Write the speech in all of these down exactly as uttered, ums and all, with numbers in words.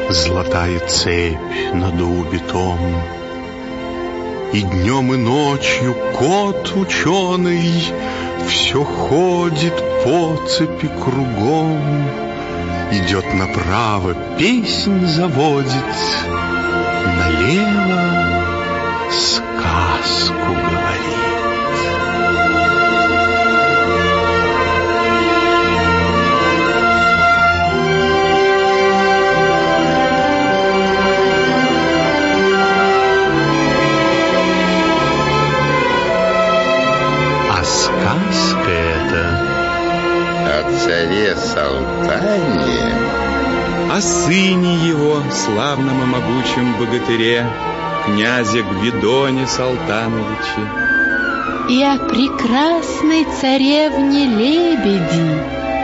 Золотая цепь на дубе том, и днем и ночью кот ученый все ходит по цепи кругом, идет направо, песнь заводит, налево сказку говорит. Сказка это о царе Салтане, о сыне его, славном и могучем богатыре, князе Гвидоне Салтановиче, и о прекрасной царевне Лебеди.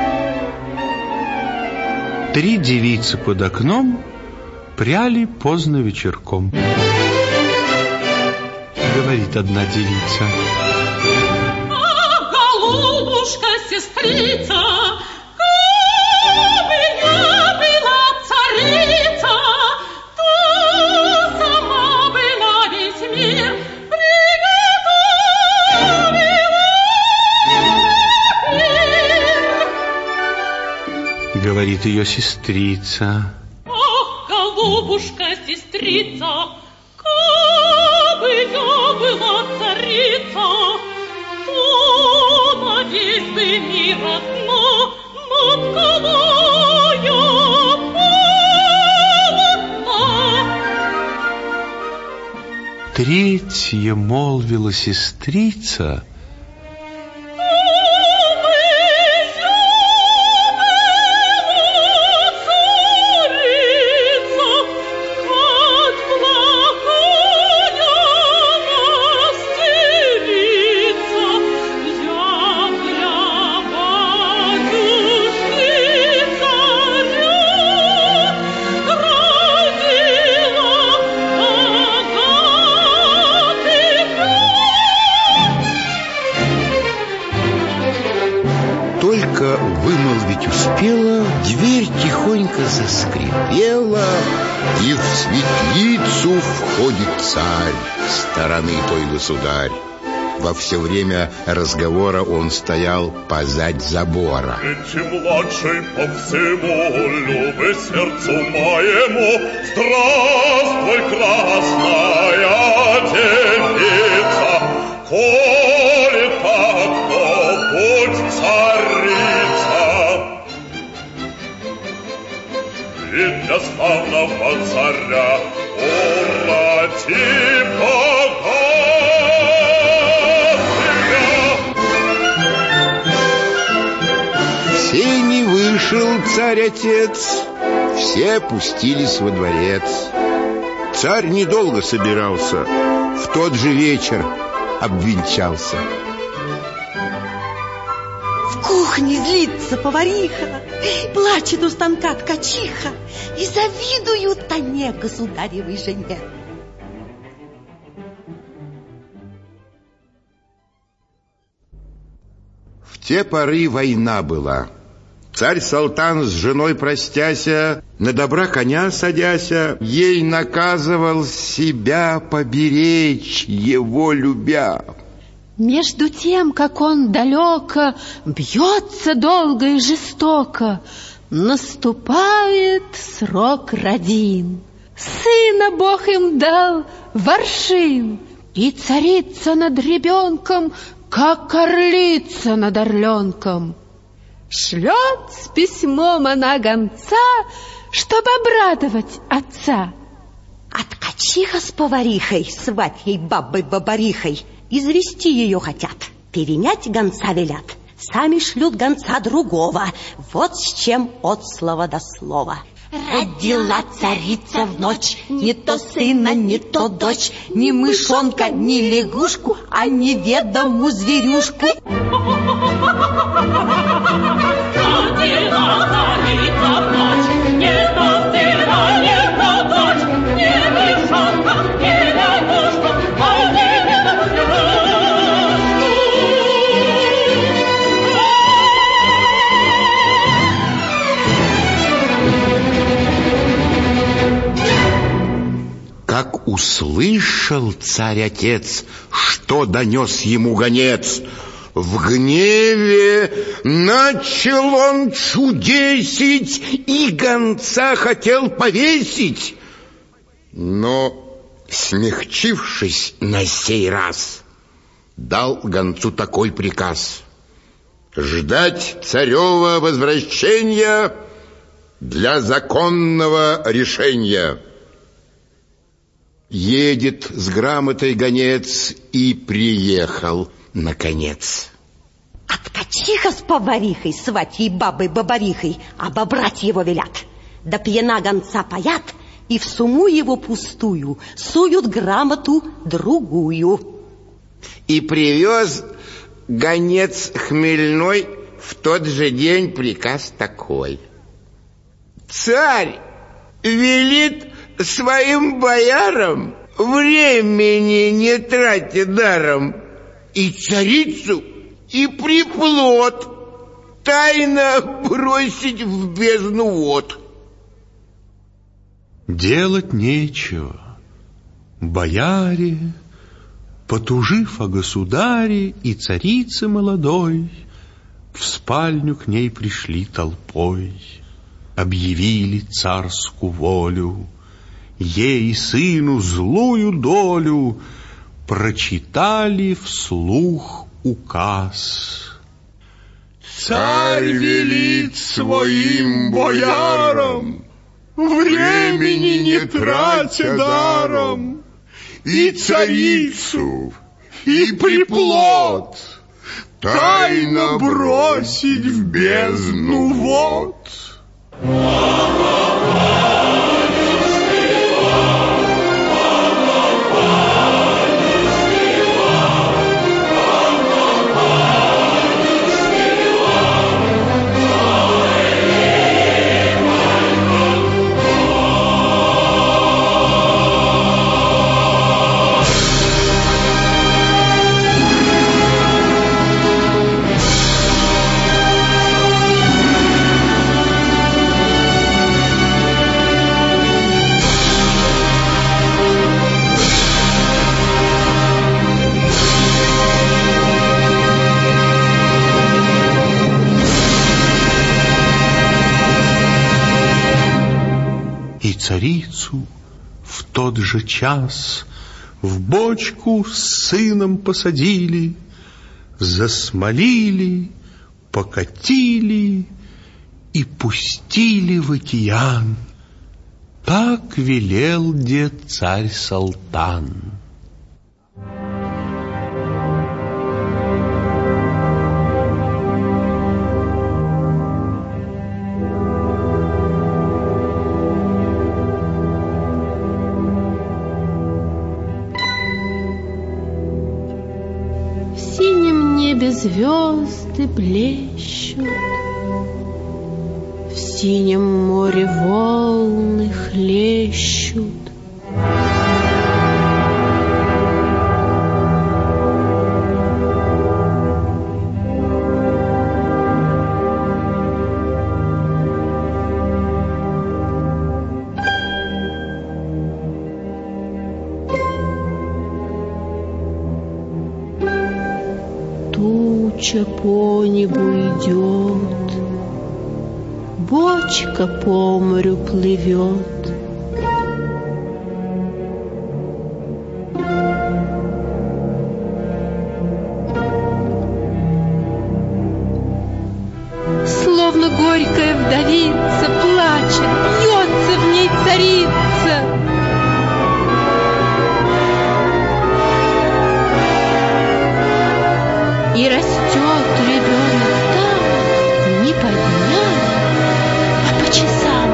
Три девицы под окном пряли поздно вечерком. Говорит одна девица: сестрица, кабы я была царица, то сама бы на весь мир приготовила пир. Говорит ее сестрица: ах, голубушка, сестрица, кабы я была царица, надеюсь бы мир одно, над головою полотно. Третья молвила сестрица: только вымолвить успела, дверь тихонько заскрипела, и в светлицу входит царь, стороны той государь. Во все время разговора он стоял позадь забора. Чем младший по всему, любы сердцу моему, здравствуй, красная девица, коли так, то будь царица. И для славного царя уроди бога. Все не вышел царь-отец, все пустились во дворец. Царь недолго собирался, в тот же вечер обвенчался. В кухне злится повариха, плачет у станка ткачиха, и завидуют они государевой жене. В те поры война была. Царь Салтан с женой простяся, на добра коня садяся, ей наказывал себя поберечь, его любя. Между тем, как он далеко бьется долго и жестоко, наступает срок родин. Сына Бог им дал воршин, и царица над ребенком, как орлица над орленком. Шлет с письмом она гонца, чтобы обрадовать отца. А ткачиха с поварихой, сватьей бабой-бабарихой, извести ее хотят, перенять гонца велят. Сами шлют гонца другого, вот с чем от слова до слова. Родила царица в ночь не то сына, не то дочь, ни мышонка, ни лягушку, а неведомую зверюшку. Родила царица в ночь не то сына, не то дочь, ни мышонка, ни лягушку, а неведомую зверюшку. услышал царь-отец, что донес ему гонец. В гневе начал он чудесить и гонца хотел повесить. Но, смягчившись на сей раз, дал гонцу такой приказ: ждать царева возвращения для законного решения. Едет с грамотой гонец и приехал наконец. Откачиха с поварихой, сватьей бабой бабарихой, обобрать его велят. Да пьяна гонца паят, и в суму его пустую суют грамоту другую. И привез гонец хмельной в тот же день приказ такой: царь велит своим боярам времени не тратя даром и царицу, и приплод тайно бросить в бездну вод. Делать нечего. Бояре, потужив о государе и царице молодой, в спальню к ней пришли толпой, объявили царскую волю, ей, сыну, злую долю, прочитали вслух указ. Царь велит своим боярам, времени не тратя даром, и царицу, и приплод тайно бросить в бездну вод. Царицу в тот же час в бочку с сыном посадили, засмолили, покатили и пустили в океан. Так велел дед царь Салтан. Звезды блещут, в синем море волны хлещут. Туча по небу идет, бочка по морю плывет. Словно горькая вдовица плачет, бьется в ней царица. И растет ребенок там не по дням, а по часам.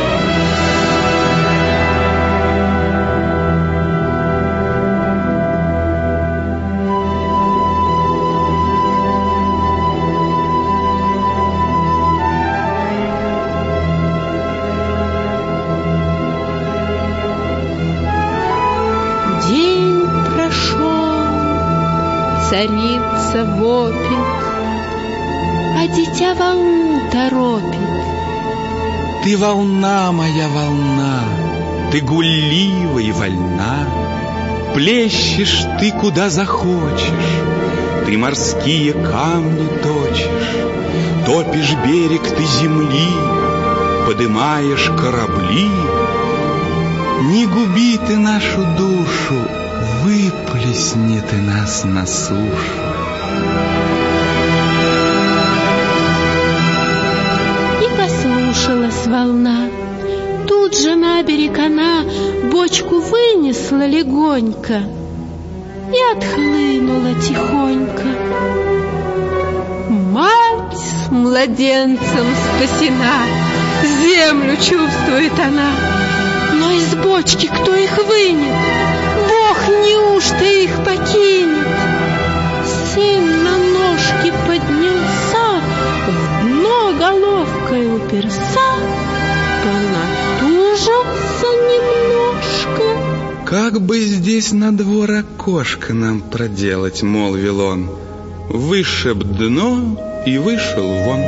День прошел, царица вопит, а дитя волну торопит. Ты волна, моя волна, ты гуллива и вольна, плещешь ты куда захочешь, ты морские камни точишь, топишь берег ты земли, подымаешь корабли. Не губи ты нашу душу, выплесни ты нас на сушу. И послушалась волна. Тут же на берег она бочку вынесла легонько и отхлынула тихонько. Мать с младенцем спасена, землю чувствует она. Но из бочки кто их вынет? Бог неужто их покинет? Сын на ножки поднялся, в дно головкой уперся, понатужился немножко. Как бы здесь на двор окошко нам проделать, молвил он. Вышиб дно и вышел вон.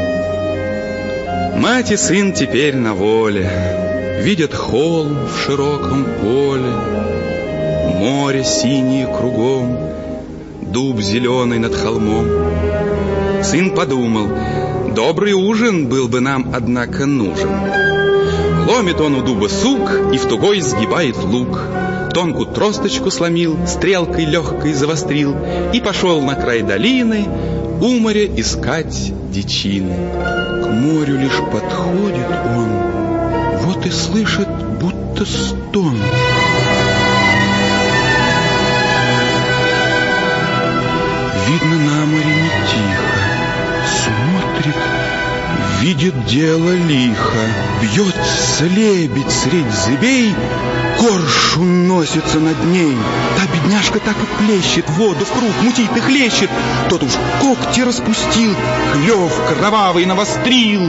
Мать и сын теперь на воле, видят холм в широком поле, море синее кругом, дуб зеленый над холмом. Сын подумал, добрый ужин был бы нам, однако, нужен. Ломит он у дуба сук и в тугой сгибает лук, тонкую тросточку сломил, стрелкой легкой завострил и пошел на край долины у моря искать дичины. К морю лишь подходит он, вот и слышит, будто стон. Видно, на море не тихо, смотрит, видит дело лихо. Бьется лебедь средь зыбей, коршун носится над ней. Та бедняжка так и плещет, воду вкруг мутит и хлещет. Тот уж когти распустил, клев кровавый навострил.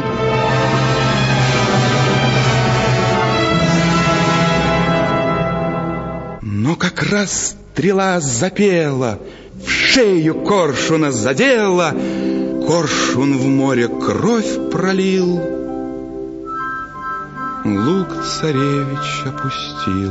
Но как раз стрела запела, в шею коршуна задела, коршун в море кровь пролил, лук царевич опустил.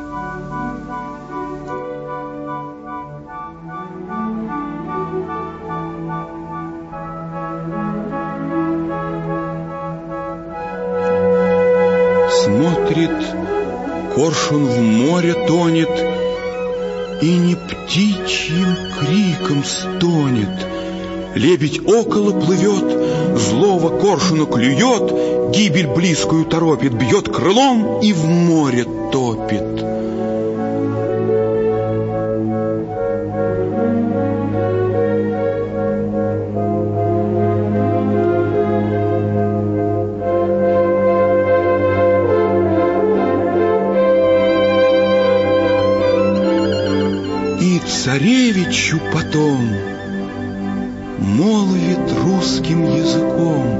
Смотрит, коршун в море тонет и не птичьим криком стонет. Лебедь около плывет, злого коршуна клюет, гибель близкую торопит, бьет крылом и в море топит. Царевичу потом молвит русским языком: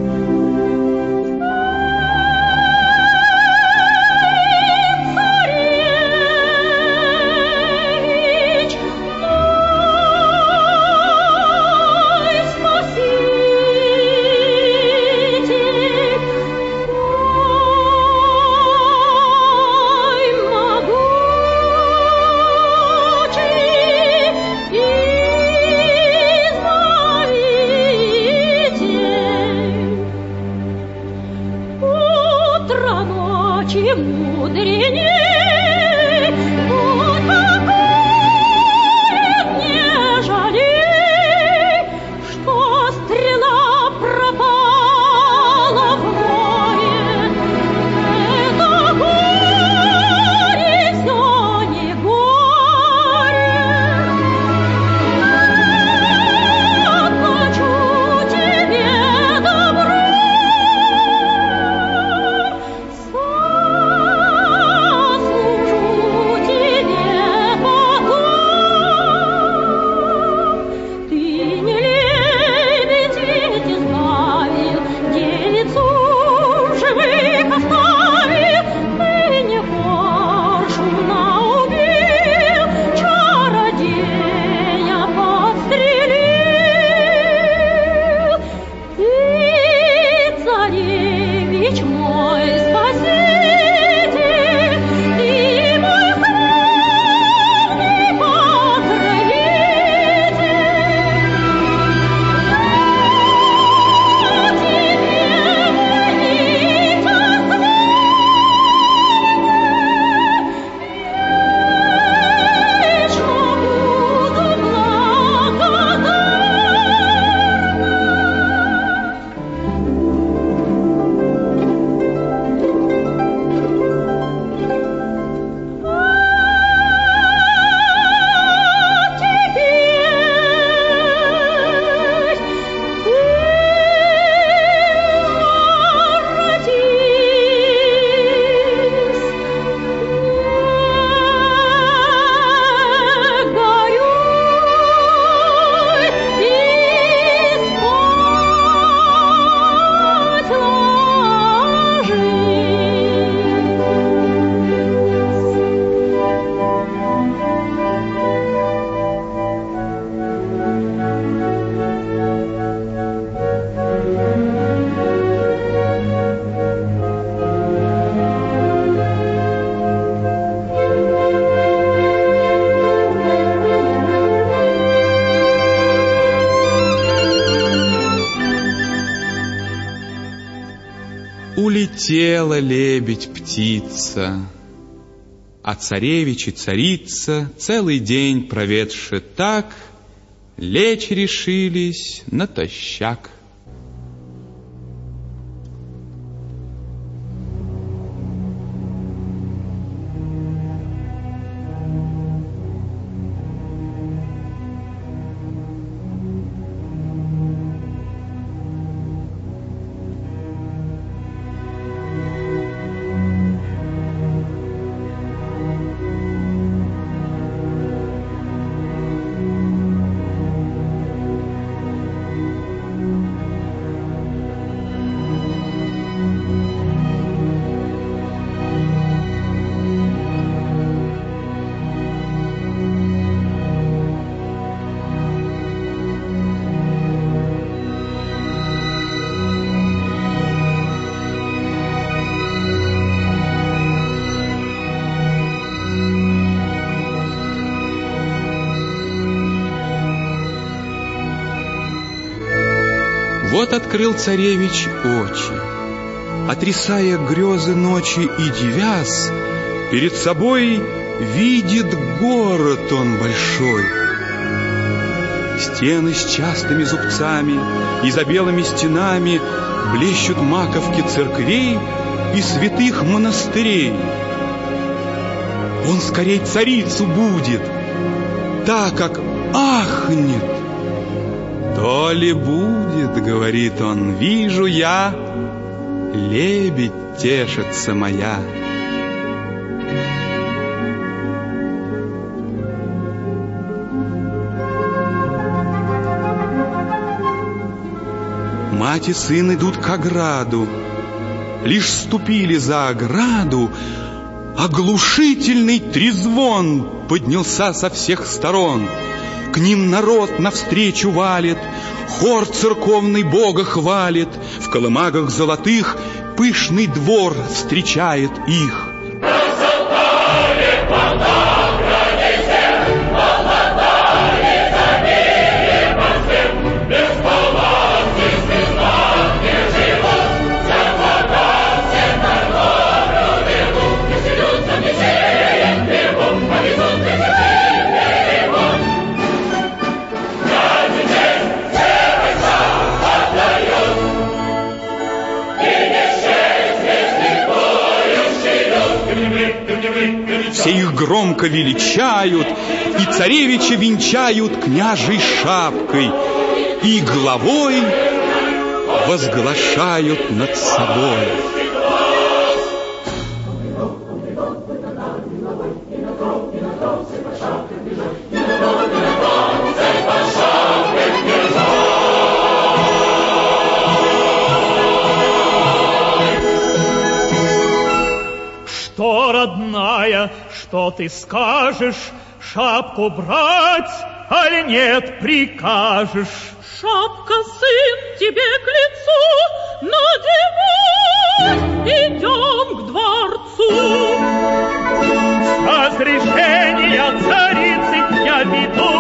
Улетела лебедь-птица, а царевич и царица, целый день проведши так, лечь решились натощак. Вот открыл царевич очи, отрисая грезы ночи и девяз, перед собой видит город он большой. Стены с частыми зубцами и за белыми стенами блещут маковки церквей и святых монастырей. Он скорей царицу будет, так как ахнет. То ли будет, говорит он, вижу я, лебедь тешится моя. Мать и сын идут к ограду, лишь ступили за ограду, оглушительный трезвон поднялся со всех сторон. К ним народ навстречу валит, хор церковный Бога хвалит, в колымагах золотых пышный двор встречает их. Все их громко величают, и царевича венчают княжей шапкой, и главой возглашают над собой. Что, родная, что ты скажешь? Шапку брать, али нет прикажешь? Шапка, сын, тебе к лицу, надевай, идем к дворцу. С разрешения царицы я веду